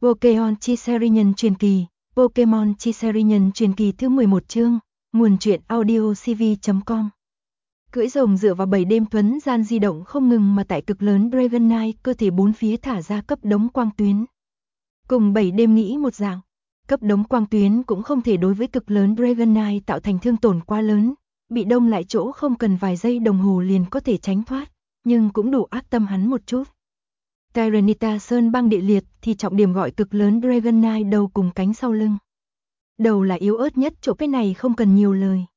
Pokémon Chi Nhân truyền kỳ, Pokémon Chi Nhân truyền kỳ thứ 11 chương, nguồn truyện audio cv.com. Cưỡi rồng dựa vào 7 đêm thuấn gian di động không ngừng mà tại cực lớn Dragonite, cơ thể bốn phía thả ra cấp đống quang tuyến. Cùng 7 đêm nghĩ một dạng, cấp đống quang tuyến cũng không thể đối với cực lớn Dragonite tạo thành thương tổn quá lớn, bị đông lại chỗ không cần vài giây đồng hồ liền có thể tránh thoát, nhưng cũng đủ ác tâm hắn một chút. Tyranitar sơn băng địa liệt thì trọng điểm gọi cực lớn Dragonite đầu cùng cánh sau lưng. Đầu là yếu ớt nhất chỗ, cái này không cần nhiều lời.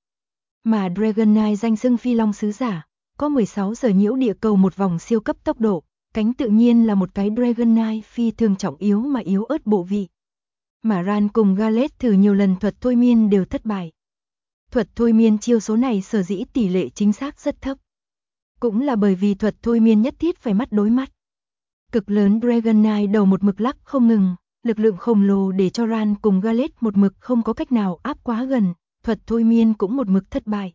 Mà Dragonite danh xưng phi long sứ giả, có 16 giờ nhiễu địa cầu một vòng siêu cấp tốc độ, cánh tự nhiên là một cái Dragonite phi thường trọng yếu mà yếu ớt bộ vị. Mà Ran cùng Gallade thử nhiều lần thuật thôi miên đều thất bại. Thuật thôi miên chiêu số này sở dĩ tỷ lệ chính xác rất thấp. Cũng là bởi vì thuật thôi miên nhất thiết phải mắt đối mắt. Cực lớn Dragonite đầu một mực lắc không ngừng, lực lượng khổng lồ để cho Ran cùng Gallade một mực không có cách nào áp quá gần, thuật thôi miên cũng một mực thất bại.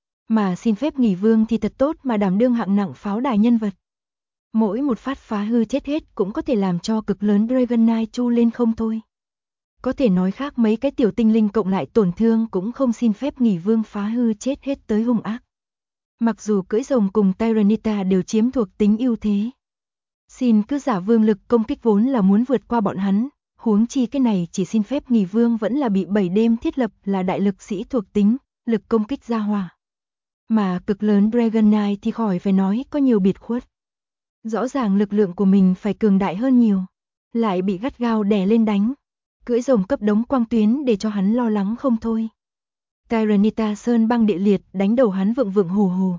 Mà xin phép nghỉ vương thì thật tốt mà đảm đương hạng nặng pháo đài nhân vật. Mỗi một phát phá hư chết hết cũng có thể làm cho cực lớn Dragonite chu lên không thôi. Có thể nói khác mấy cái tiểu tinh linh cộng lại tổn thương cũng không xin phép nghỉ vương phá hư chết hết tới hung ác. Mặc dù cưỡi rồng cùng Tyranitar đều chiếm thuộc tính ưu thế. Xin cứ giả vương lực công kích vốn là muốn vượt qua bọn hắn, huống chi cái này chỉ xin phép nghỉ vương vẫn là bị 7 đêm thiết lập là đại lực sĩ thuộc tính, lực công kích gia hòa. Mà cực lớn Dragonite thì khỏi phải nói có nhiều biệt khuất. Rõ ràng lực lượng của mình phải cường đại hơn nhiều, lại bị gắt gao đè lên đánh. Cưỡi rồng cấp đống quang tuyến để cho hắn lo lắng không thôi. Tyranitar sơn băng địa liệt đánh đầu hắn vượng vượng hù hù.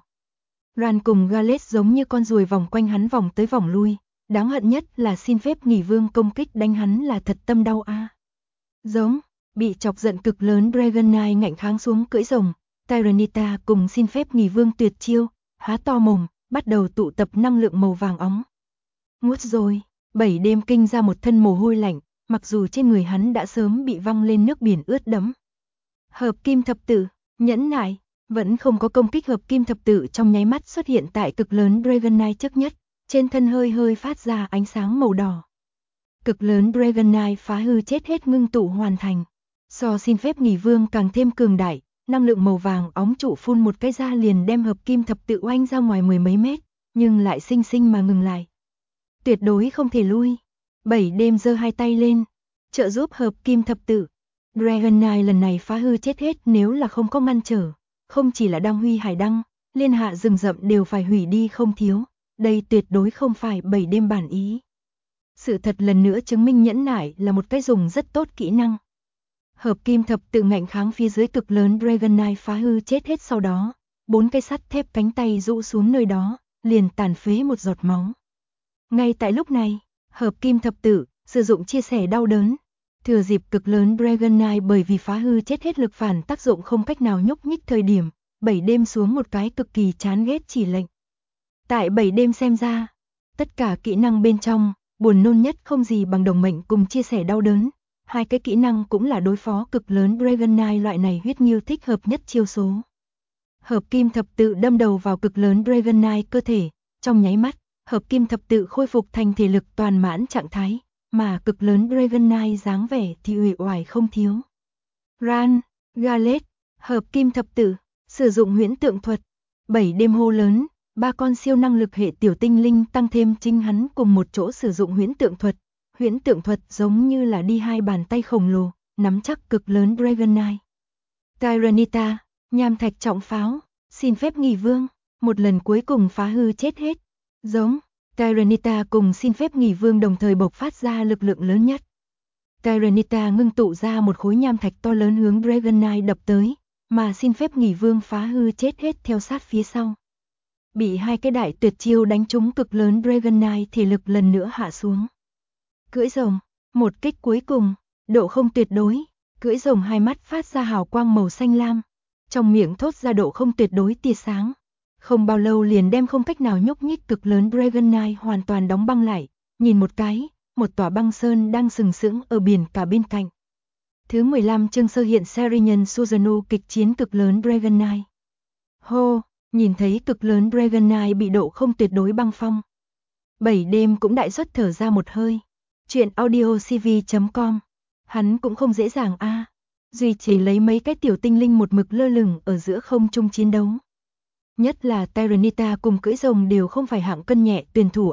Ran cùng Gallade giống như con ruồi vòng quanh hắn vòng tới vòng lui, đáng hận nhất là xin phép nghỉ vương công kích đánh hắn là thật tâm đau a. Giống, bị chọc giận cực lớn Dragonite ngạnh kháng xuống cưỡi rồng, Tyranitar cùng xin phép nghỉ vương tuyệt chiêu, há to mồm, bắt đầu tụ tập năng lượng màu vàng óng. Ngút rồi, 7 đêm kinh ra một thân mồ hôi lạnh, mặc dù trên người hắn đã sớm bị văng lên nước biển ướt đẫm. Hợp kim thập tự, nhẫn nại, vẫn không có công kích hợp kim thập tự trong nháy mắt xuất hiện tại cực lớn Dragonite trước nhất, trên thân hơi hơi phát ra ánh sáng màu đỏ. Cực lớn Dragonite phá hư chết hết ngưng tụ hoàn thành. So xin phép nghỉ vương càng thêm cường đại, năng lượng màu vàng óng trụ phun một cái ra liền đem hợp kim thập tự oanh ra ngoài 10 mấy mét, nhưng lại xinh xinh mà ngừng lại. Tuyệt đối không thể lui. 7 đêm giơ hai tay lên, trợ giúp hợp kim thập tự. Dragonite lần này phá hư chết hết nếu là không có ngăn trở. Không chỉ là đăng huy hải đăng, liên hạ rừng rậm đều phải hủy đi không thiếu. Đây tuyệt đối không phải 7 đêm bản ý. Sự thật lần nữa chứng minh nhẫn nại là một cái dùng rất tốt kỹ năng. Hợp kim thập tự ngạnh kháng phía dưới cực lớn Dragonite phá hư chết hết sau đó. 4 cây sắt thép cánh tay rũ xuống nơi đó, liền tàn phế một giọt máu. Ngay tại lúc này, hợp kim thập tự sử dụng chia sẻ đau đớn. Thừa dịp cực lớn Dragonite bởi vì phá hư chết hết lực phản tác dụng không cách nào nhúc nhích thời điểm, 7 đêm xuống một cái cực kỳ chán ghét chỉ lệnh. Tại 7 đêm xem ra, tất cả kỹ năng bên trong, buồn nôn nhất không gì bằng đồng mệnh cùng chia sẻ đau đớn. Hai cái kỹ năng cũng là đối phó cực lớn Dragonite loại này huyết nghiêu thích hợp nhất chiêu số. Hợp kim thập tự đâm đầu vào cực lớn Dragonite cơ thể, trong nháy mắt, hợp kim thập tự khôi phục thành thể lực toàn mãn trạng thái. Mà cực lớn Dragonite dáng vẻ thì uể oải không thiếu. Ran, Gallade, hợp kim thập tự, sử dụng huyễn tượng thuật. 7 đêm hô lớn, 3 con siêu năng lực hệ tiểu tinh linh tăng thêm chính hắn cùng một chỗ sử dụng huyễn tượng thuật. Huyễn tượng thuật giống như là đi hai bàn tay khổng lồ, nắm chắc cực lớn Dragonite. Tyranitar, nham thạch trọng pháo, xin phép nghỉ vương, một lần cuối cùng phá hư chết hết. Giống. Tyranitar cùng xin phép nghỉ vương đồng thời bộc phát ra lực lượng lớn nhất. Tyranitar ngưng tụ ra một khối nham thạch to lớn hướng Dragonite đập tới, mà xin phép nghỉ vương phá hư chết hết theo sát phía sau. Bị hai cái đại tuyệt chiêu đánh trúng cực lớn Dragonite thể lực lần nữa hạ xuống. Cưỡi rồng, một kích cuối cùng, độ không tuyệt đối, cưỡi rồng hai mắt phát ra hào quang màu xanh lam, trong miệng thốt ra độ không tuyệt đối tia sáng. Không bao lâu liền đem không cách nào nhúc nhích cực lớn Dragonite hoàn toàn đóng băng lại, nhìn một cái, một tòa băng sơn đang sừng sững ở biển cả bên cạnh. Thứ 15 chương sơ hiện series nhân Susanoo kịch chiến cực lớn Dragonite. Hô, nhìn thấy cực lớn Dragonite bị độ không tuyệt đối băng phong. 7 đêm cũng đại xuất thở ra một hơi. Chuyện audio cv.com. Hắn cũng không dễ dàng Duy chỉ lấy mấy cái tiểu tinh linh một mực lơ lửng ở giữa không trung chiến đấu. Nhất là Tyranitar cùng cưỡi rồng đều không phải hạng cân nhẹ tuyển thủ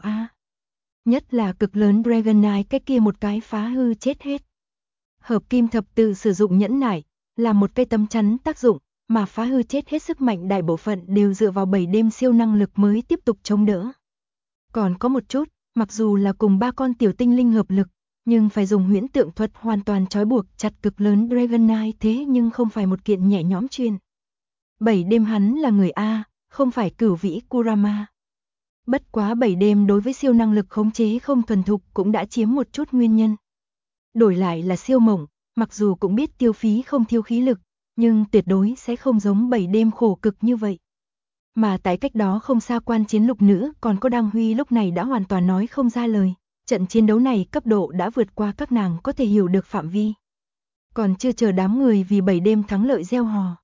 Nhất là cực lớn Dragonite cái kia một cái phá hư chết hết. Hợp kim thập tự sử dụng nhẫn nại, là một cây tấm chắn tác dụng, mà phá hư chết hết sức mạnh đại bộ phận đều dựa vào 7 đêm siêu năng lực mới tiếp tục chống đỡ. Còn có một chút, mặc dù là cùng 3 con tiểu tinh linh hợp lực, nhưng phải dùng huyễn tượng thuật hoàn toàn trói buộc chặt cực lớn Dragonite thế nhưng không phải một kiện nhẹ nhõm chuyện. 7 đêm hắn là người không phải cửu vĩ Kurama. Bất quá 7 đêm đối với siêu năng lực khống chế không thuần thục cũng đã chiếm một chút nguyên nhân. Đổi lại là siêu mộng, mặc dù cũng biết tiêu phí không thiếu khí lực, nhưng tuyệt đối sẽ không giống 7 đêm khổ cực như vậy. Mà tại cách đó không xa quan chiến lục nữ còn có Đăng Huy lúc này đã hoàn toàn nói không ra lời. Trận chiến đấu này cấp độ đã vượt qua các nàng có thể hiểu được phạm vi. Còn chưa chờ đám người vì 7 đêm thắng lợi reo hò.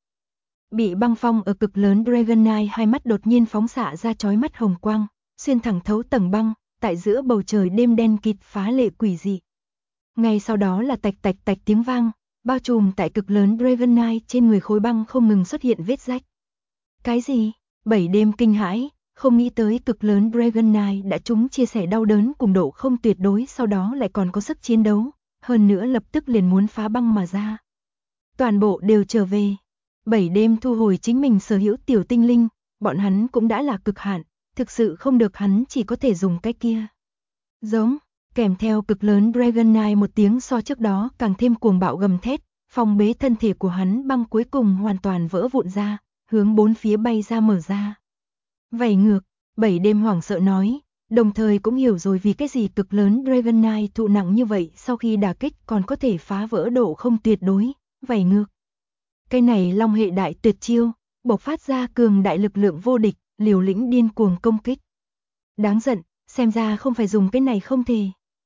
Bị băng phong ở cực lớn Dragonite hai mắt đột nhiên phóng xạ ra chói mắt hồng quang, xuyên thẳng thấu tầng băng, tại giữa bầu trời đêm đen kịt phá lệ quỷ dị. Ngay sau đó là tạch tạch tạch tiếng vang, bao trùm tại cực lớn Dragonite trên người khối băng không ngừng xuất hiện vết rách. Cái gì? 7 đêm kinh hãi, không nghĩ tới cực lớn Dragonite đã chúng chia sẻ đau đớn cùng độ không tuyệt đối, sau đó lại còn có sức chiến đấu, hơn nữa lập tức liền muốn phá băng mà ra. Toàn bộ đều trở về. 7 đêm thu hồi chính mình sở hữu tiểu tinh linh, bọn hắn cũng đã là cực hạn, thực sự không được hắn chỉ có thể dùng cái kia. Giống, kèm theo cực lớn Dragonite một tiếng so trước đó càng thêm cuồng bạo gầm thét, phong bế thân thể của hắn băng cuối cùng hoàn toàn vỡ vụn ra, hướng bốn phía bay ra mở ra. Vảy ngược, 7 đêm hoảng sợ nói, đồng thời cũng hiểu rồi vì cái gì cực lớn Dragonite thụ nặng như vậy sau khi đả kích còn có thể phá vỡ độ không tuyệt đối, vảy ngược. Cái này long hệ đại tuyệt chiêu, bộc phát ra cường đại lực lượng vô địch, liều lĩnh điên cuồng công kích. Đáng giận, xem ra không phải dùng cái này không thể.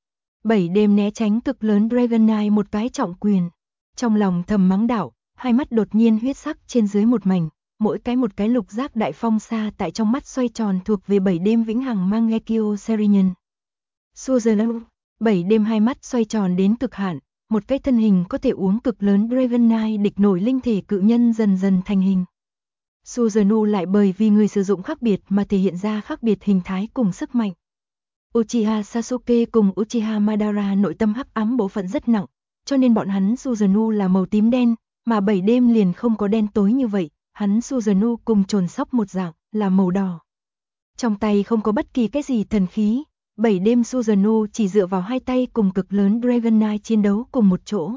7 đêm né tránh cực lớn Dragonite một cái trọng quyền. Trong lòng thầm mắng đạo, hai mắt đột nhiên huyết sắc trên dưới một mảnh, mỗi cái một cái lục giác đại phong xa tại trong mắt xoay tròn thuộc về 7 đêm vĩnh hằng Mangekyo Serinin. Suzerain, 7 đêm hai mắt xoay tròn đến cực hạn, một cái thân hình có thể uống cực lớn Dragonite địch nổi linh thể cự nhân dần dần thành hình. Suzuno lại bởi vì người sử dụng khác biệt mà thể hiện ra khác biệt hình thái cùng sức mạnh. Uchiha Sasuke cùng Uchiha Madara nội tâm hắc ám bộ phận rất nặng, cho nên bọn hắn Suzuno là màu tím đen, mà 7 đêm liền không có đen tối như vậy, hắn Suzuno cùng trồn sóc một dạng, là màu đỏ. Trong tay không có bất kỳ cái gì thần khí, 7 đêm Suzuno chỉ dựa vào hai tay cùng cực lớn Dragonite chiến đấu cùng một chỗ.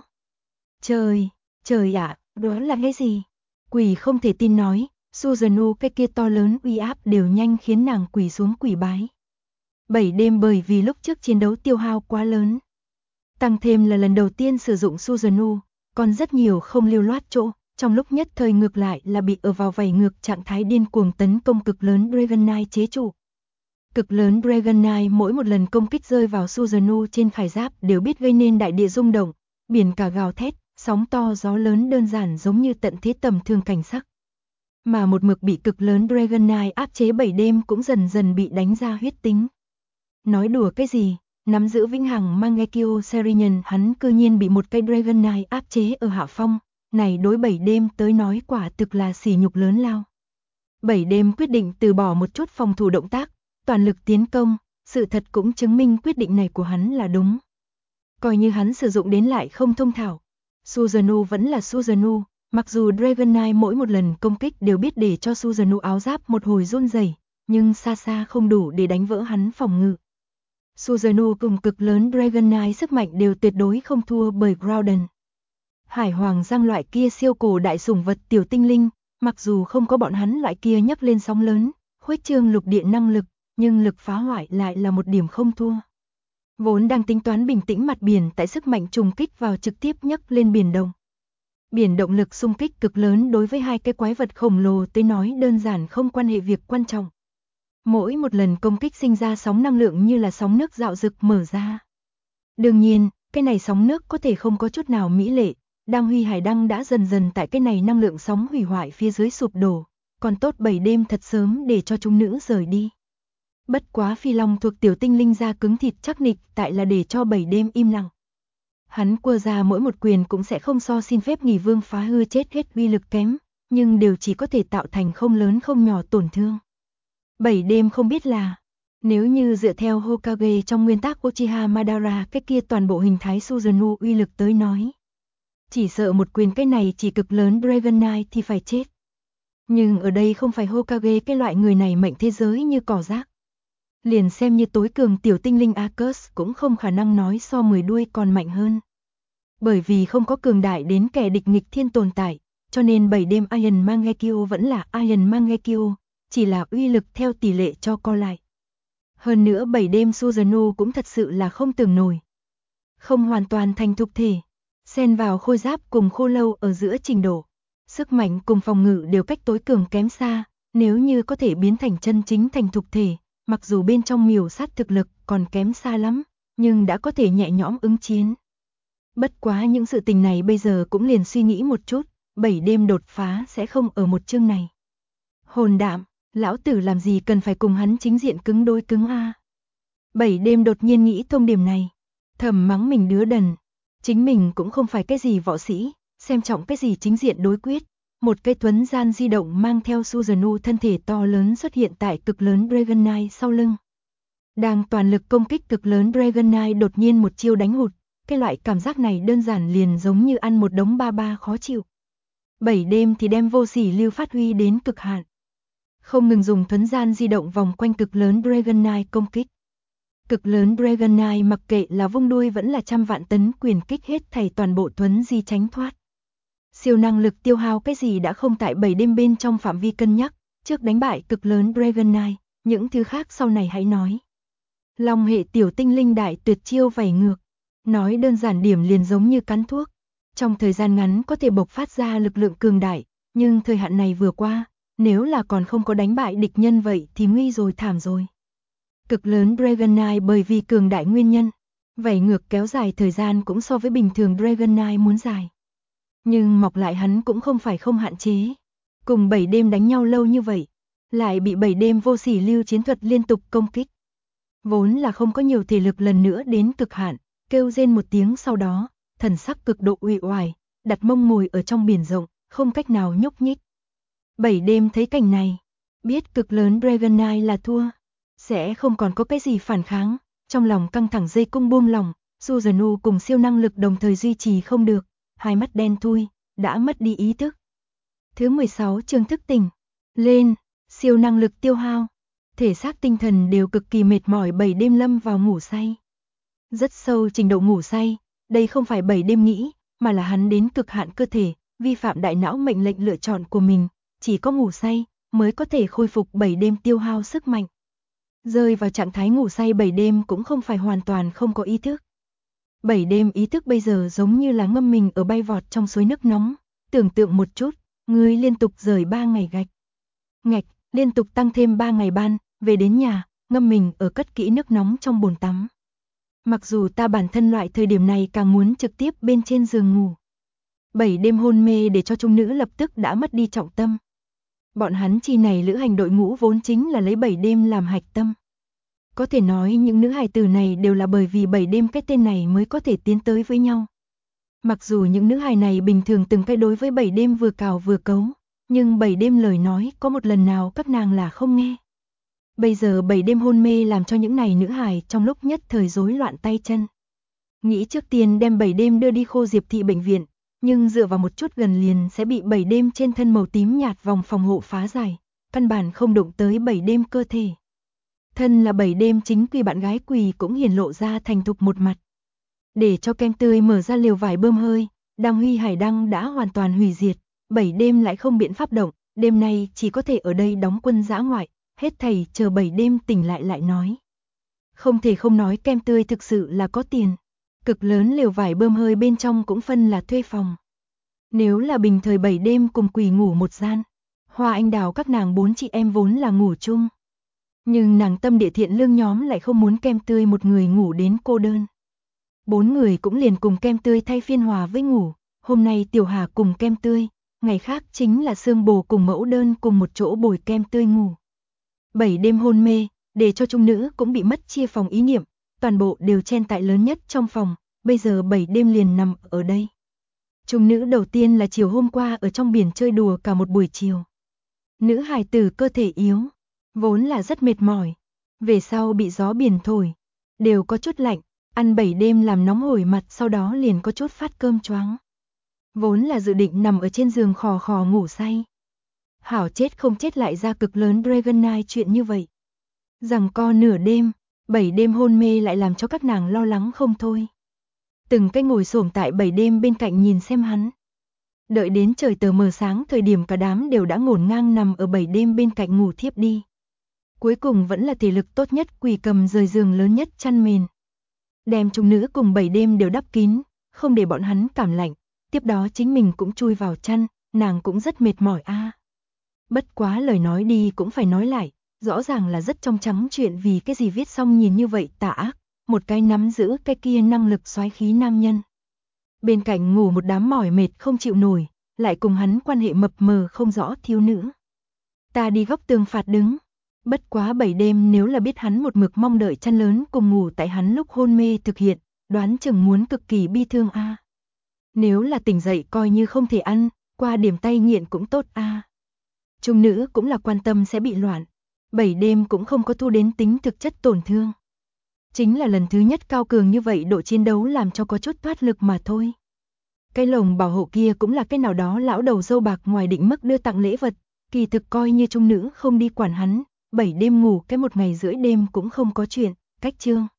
Trời ạ, đó là cái gì? Quỷ không thể tin nói, Suzuno cái kia to lớn uy áp đều nhanh khiến nàng quỳ xuống quỳ bái. 7 đêm bởi vì lúc trước chiến đấu tiêu hao quá lớn. Tăng thêm là lần đầu tiên sử dụng Suzuno, còn rất nhiều không lưu loát chỗ, trong lúc nhất thời ngược lại là bị ở vào vảy ngược trạng thái điên cuồng tấn công cực lớn Dragonite chế trụ. Cực lớn Dragonite mỗi một lần công kích rơi vào Suzuno trên khải giáp đều biết gây nên đại địa rung động, biển cả gào thét, sóng to gió lớn đơn giản giống như tận thế tầm thường cảnh sắc. Mà một mực bị cực lớn Dragonite áp chế 7 đêm cũng dần dần bị đánh ra huyết tính. Nói đùa cái gì, nắm giữ vĩnh hằng Mangekyo Serinin hắn cư nhiên bị một cây Dragonite áp chế ở hạ phong, này đối 7 đêm tới nói quả thực là sỉ nhục lớn lao. 7 đêm quyết định từ bỏ một chút phòng thủ động tác, toàn lực tiến công, sự thật cũng chứng minh quyết định này của hắn là đúng. Coi như hắn sử dụng đến lại không thông thạo, Suzuno vẫn là Suzuno, mặc dù Dragonite mỗi một lần công kích đều biết để cho Suzuno áo giáp một hồi run rẩy, nhưng xa xa không đủ để đánh vỡ hắn phòng ngự. Suzuno cùng cực lớn Dragonite sức mạnh đều tuyệt đối không thua bởi Groudon. Hải hoàng giang loại kia siêu cổ đại sủng vật tiểu tinh linh, mặc dù không có bọn hắn loại kia nhấc lên sóng lớn, khuếch trương lục địa năng lực, nhưng lực phá hoại lại là một điểm không thua. Vốn đang tính toán bình tĩnh mặt biển tại sức mạnh trùng kích vào trực tiếp nhấc lên biển động. Biển động lực xung kích cực lớn đối với hai cái quái vật khổng lồ tới nói đơn giản không quan hệ việc quan trọng. Mỗi một lần công kích sinh ra sóng năng lượng như là sóng nước dạo dực mở ra. Đương nhiên, cái này sóng nước có thể không có chút nào mỹ lệ, Đăng Huy Hải Đăng đã dần dần tại cái này năng lượng sóng hủy hoại phía dưới sụp đổ, còn tốt 7 đêm thật sớm để cho chúng nữ rời đi. Bất quá Phi Long thuộc tiểu tinh linh da cứng thịt chắc nịch tại là để cho 7 đêm im lặng. Hắn quơ ra mỗi một quyền cũng sẽ không so xin phép nghỉ vương phá hư chết hết uy lực kém, nhưng đều chỉ có thể tạo thành không lớn không nhỏ tổn thương. 7 đêm không biết là, nếu như dựa theo Hokage trong nguyên tắc Uchiha Madara cái kia toàn bộ hình thái Susanoo uy lực tới nói. Chỉ sợ một quyền cái này chỉ cực lớn Dragon Knight thì phải chết. Nhưng ở đây không phải Hokage cái loại người này mệnh thế giới như cỏ rác. Liền xem như tối cường tiểu tinh linh Arcus cũng không khả năng nói so 10 đuôi còn mạnh hơn. Bởi vì không có cường đại đến kẻ địch nghịch thiên tồn tại, cho nên 7 đêm Iron Mangekyo vẫn là Iron Mangekyo, chỉ là uy lực theo tỷ lệ cho co lại. Hơn nữa 7 đêm Susanoo cũng thật sự là không tưởng nổi. Không hoàn toàn thành thục thể, xen vào khôi giáp cùng khô lâu ở giữa trình độ. Sức mạnh cùng phòng ngự đều cách tối cường kém xa, nếu như có thể biến thành chân chính thành thục thể, mặc dù bên trong miểu sát thực lực còn kém xa lắm, nhưng đã có thể nhẹ nhõm ứng chiến. Bất quá những sự tình này bây giờ cũng liền suy nghĩ một chút, 7 đêm đột phá sẽ không ở một chương này. Hồn đạm, lão tử làm gì cần phải cùng hắn chính diện cứng đôi cứng a. 7 đêm đột nhiên nghĩ thông điểm này, thầm mắng mình đứa đần, chính mình cũng không phải cái gì võ sĩ, xem trọng cái gì chính diện đối quyết. Một cây thuấn gian di động mang theo Susanoo thân thể to lớn xuất hiện tại cực lớn Dragon Knight sau lưng. Đang toàn lực công kích cực lớn Dragon Knight đột nhiên một chiêu đánh hụt, cái loại cảm giác này đơn giản liền giống như ăn một đống ba ba khó chịu. 7 đêm thì đem vô sỉ lưu phát huy đến cực hạn. Không ngừng dùng thuấn gian di động vòng quanh cực lớn Dragon Knight công kích. Cực lớn Dragon Knight mặc kệ là vung đuôi vẫn là trăm vạn tấn quyền kích hết thảy toàn bộ thuấn di tránh thoát. Siêu năng lực tiêu hao cái gì đã không tại 7 đêm bên trong phạm vi cân nhắc, trước đánh bại cực lớn Dragon Knight, những thứ khác sau này hãy nói. Long hệ tiểu tinh linh đại tuyệt chiêu vảy ngược, nói đơn giản điểm liền giống như cắn thuốc, trong thời gian ngắn có thể bộc phát ra lực lượng cường đại, nhưng thời hạn này vừa qua, nếu là còn không có đánh bại địch nhân vậy thì nguy rồi thảm rồi. Cực lớn Dragon Knight bởi vì cường đại nguyên nhân, vảy ngược kéo dài thời gian cũng so với bình thường Dragon Knight muốn dài. Nhưng mọc lại hắn cũng không phải không hạn chế. Cùng 7 đêm đánh nhau lâu như vậy, lại bị 7 đêm vô sỉ lưu chiến thuật liên tục công kích. Vốn là không có nhiều thể lực lần nữa đến cực hạn, kêu rên một tiếng sau đó, thần sắc cực độ uể oải, đặt mông ngồi ở trong biển rộng, không cách nào nhúc nhích. 7 đêm thấy cảnh này, biết cực lớn Dragon Knight là thua, sẽ không còn có cái gì phản kháng, trong lòng căng thẳng dây cung buông lỏng, Susanoo cùng siêu năng lực đồng thời duy trì không được, hai mắt đen thui, đã mất đi ý thức. Thứ 16 chương thức tỉnh, lên, siêu năng lực tiêu hao, thể xác tinh thần đều cực kỳ mệt mỏi 7 đêm lâm vào ngủ say. Rất sâu trình độ ngủ say, đây không phải 7 đêm nghĩ, mà là hắn đến cực hạn cơ thể, vi phạm đại não mệnh lệnh lựa chọn của mình, chỉ có ngủ say mới có thể khôi phục 7 đêm tiêu hao sức mạnh. Rơi vào trạng thái ngủ say 7 đêm cũng không phải hoàn toàn không có ý thức. 7 đêm ý thức bây giờ giống như là ngâm mình ở bay vọt trong suối nước nóng, tưởng tượng một chút, người liên tục rời 3 ngày gạch. Ngạch, liên tục tăng thêm 3 ngày ban, về đến nhà, ngâm mình ở cất kỹ nước nóng trong bồn tắm. Mặc dù ta bản thân loại thời điểm này càng muốn trực tiếp bên trên giường ngủ. 7 đêm hôn mê để cho trung nữ lập tức đã mất đi trọng tâm. Bọn hắn chi này lữ hành đội ngũ vốn chính là lấy 7 đêm làm hạch tâm. Có thể nói những nữ hài tử này đều là bởi vì 7 đêm cái tên này mới có thể tiến tới với nhau. Mặc dù những nữ hài này bình thường từng cái đối với 7 đêm vừa cào vừa cấu, nhưng 7 đêm lời nói có một lần nào các nàng là không nghe. Bây giờ 7 đêm hôn mê làm cho những này nữ hài trong lúc nhất thời rối loạn tay chân. Nghĩ trước tiên đem 7 đêm đưa đi Khô Diệp thị bệnh viện, nhưng dựa vào một chút gần liền sẽ bị 7 đêm trên thân màu tím nhạt vòng phòng hộ phá giải, căn bản không đụng tới 7 đêm cơ thể. Thân là 7 đêm chính quy bạn gái Quỳ cũng hiển lộ ra thành thục một mặt. Để cho kem tươi mở ra liều vải bơm hơi, Đăng Huy Hải Đăng đã hoàn toàn hủy diệt, 7 đêm lại không biện pháp động, đêm nay chỉ có thể ở đây đóng quân dã ngoại, hết thầy chờ 7 đêm tỉnh lại nói. Không thể không nói kem tươi thực sự là có tiền, cực lớn liều vải bơm hơi bên trong cũng phân là thuê phòng. Nếu là bình thời 7 đêm cùng Quỳ ngủ một gian, Hoa Anh Đào các nàng 4 chị em vốn là ngủ chung. Nhưng nàng tâm địa thiện lương nhóm lại không muốn kem tươi một người ngủ đến cô đơn. 4 người cũng liền cùng kem tươi thay phiên hòa với ngủ, hôm nay Tiểu Hà cùng kem tươi, ngày khác chính là Sương Bồ cùng Mẫu Đơn cùng một chỗ bồi kem tươi ngủ. 7 đêm hôn mê, để cho trung nữ cũng bị mất chia phòng ý niệm, toàn bộ đều chen tại lớn nhất trong phòng, bây giờ 7 đêm liền nằm ở đây. Trung nữ đầu tiên là chiều hôm qua ở trong biển chơi đùa cả một buổi chiều. Nữ hài tử cơ thể yếu, vốn là rất mệt mỏi, về sau bị gió biển thổi, đều có chút lạnh, ăn 7 đêm làm nóng hổi mặt, sau đó liền có chút phát cơm choáng. Vốn là dự định nằm ở trên giường khò khò ngủ say. Hảo chết không chết lại ra cực lớn Dragonite chuyện như vậy. Rằng co nửa đêm, 7 đêm hôn mê lại làm cho các nàng lo lắng không thôi. Từng cái ngồi xổm tại 7 đêm bên cạnh nhìn xem hắn. Đợi đến trời tờ mờ sáng thời điểm cả đám đều đã ngổn ngang nằm ở 7 đêm bên cạnh ngủ thiếp đi. Cuối cùng vẫn là thể lực tốt nhất Quỳ cầm rời giường lớn nhất chăn mền. Đem chúng nữ cùng 7 đêm đều đắp kín, không để bọn hắn cảm lạnh, tiếp đó chính mình cũng chui vào chăn, nàng cũng rất mệt mỏi a. Bất quá lời nói đi cũng phải nói lại, rõ ràng là rất trong trắng chuyện, vì cái gì viết xong nhìn như vậy tà ác, một cái nắm giữ cái kia năng lực soái khí nam nhân. Bên cạnh ngủ một đám mỏi mệt không chịu nổi, lại cùng hắn quan hệ mập mờ không rõ thiếu nữ. Ta đi góc tường phạt đứng. Bất quá 7 đêm nếu là biết hắn một mực mong đợi chăn lớn cùng ngủ tại hắn lúc hôn mê thực hiện, đoán chừng muốn cực kỳ bi thương a. Nếu là tỉnh dậy coi như không thể ăn, qua điểm tay nghiện cũng tốt a. Trung nữ cũng là quan tâm sẽ bị loạn, 7 đêm cũng không có thu đến tính thực chất tổn thương. Chính là lần thứ nhất cao cường như vậy độ chiến đấu làm cho có chút thoát lực mà thôi. Cái lồng bảo hộ kia cũng là cái nào đó lão đầu râu bạc ngoài định mức đưa tặng lễ vật, kỳ thực coi như trung nữ không đi quản hắn, 7 đêm ngủ cái 1 ngày rưỡi đêm cũng không có chuyện, cách chương.